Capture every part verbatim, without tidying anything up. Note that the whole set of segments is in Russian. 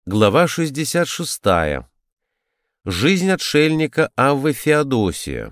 Глава шестьдесят шестая. Жизнь отшельника Аввы Феодосия.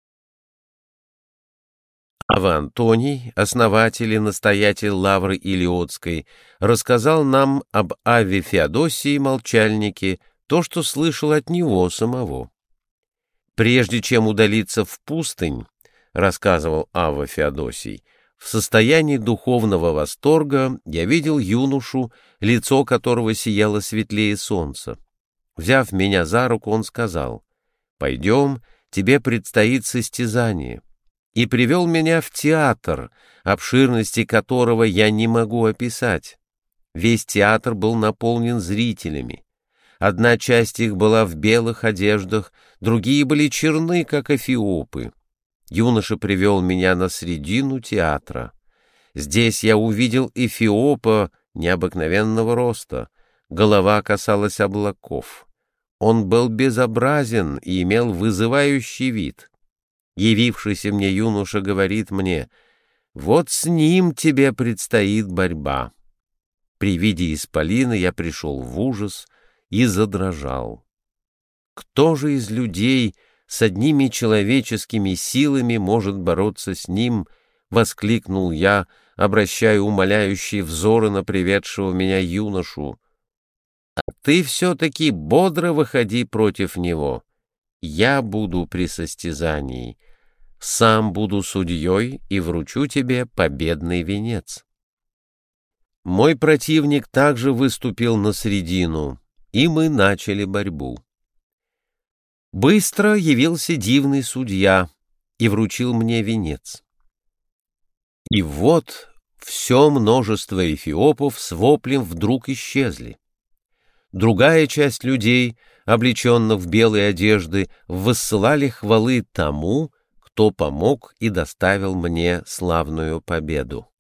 Авва Антоний, основатель и настоятель Лавры Илиотской, рассказал нам об Авве Феодосии, молчальнике, то, что слышал от него самого. «Прежде чем удалиться в пустынь, — рассказывал Авва Феодосий, — в состоянии духовного восторга я видел юношу, лицо которого сияло светлее солнца. Взяв меня за руку, он сказал: «Пойдем, тебе предстоит состязание», и привел меня в театр, обширности которого я не могу описать. Весь театр был наполнен зрителями. Одна часть их была в белых одеждах, другие были черны, как эфиопы. Юноша привел меня на середину театра. Здесь я увидел эфиопа необыкновенного роста. Голова касалась облаков. Он был безобразен и имел вызывающий вид. Явившийся мне юноша говорит мне: «Вот с ним тебе предстоит борьба». При виде исполина я пришел в ужас и задрожал. Кто же из людей с одними человеческими силами может бороться с ним? — воскликнул я, обращая умоляющие взоры на приведшего меня юношу. — А ты все-таки бодро выходи против него. Я буду при состязании. Сам буду судьей и вручу тебе победный венец. Мой противник также выступил на середину, и мы начали борьбу. Быстро явился дивный судья и вручил мне венец. И вот все множество эфиопов с воплем вдруг исчезли. Другая часть людей, облеченных в белые одежды, воссылали хвалы тому, кто помог и доставил мне славную победу.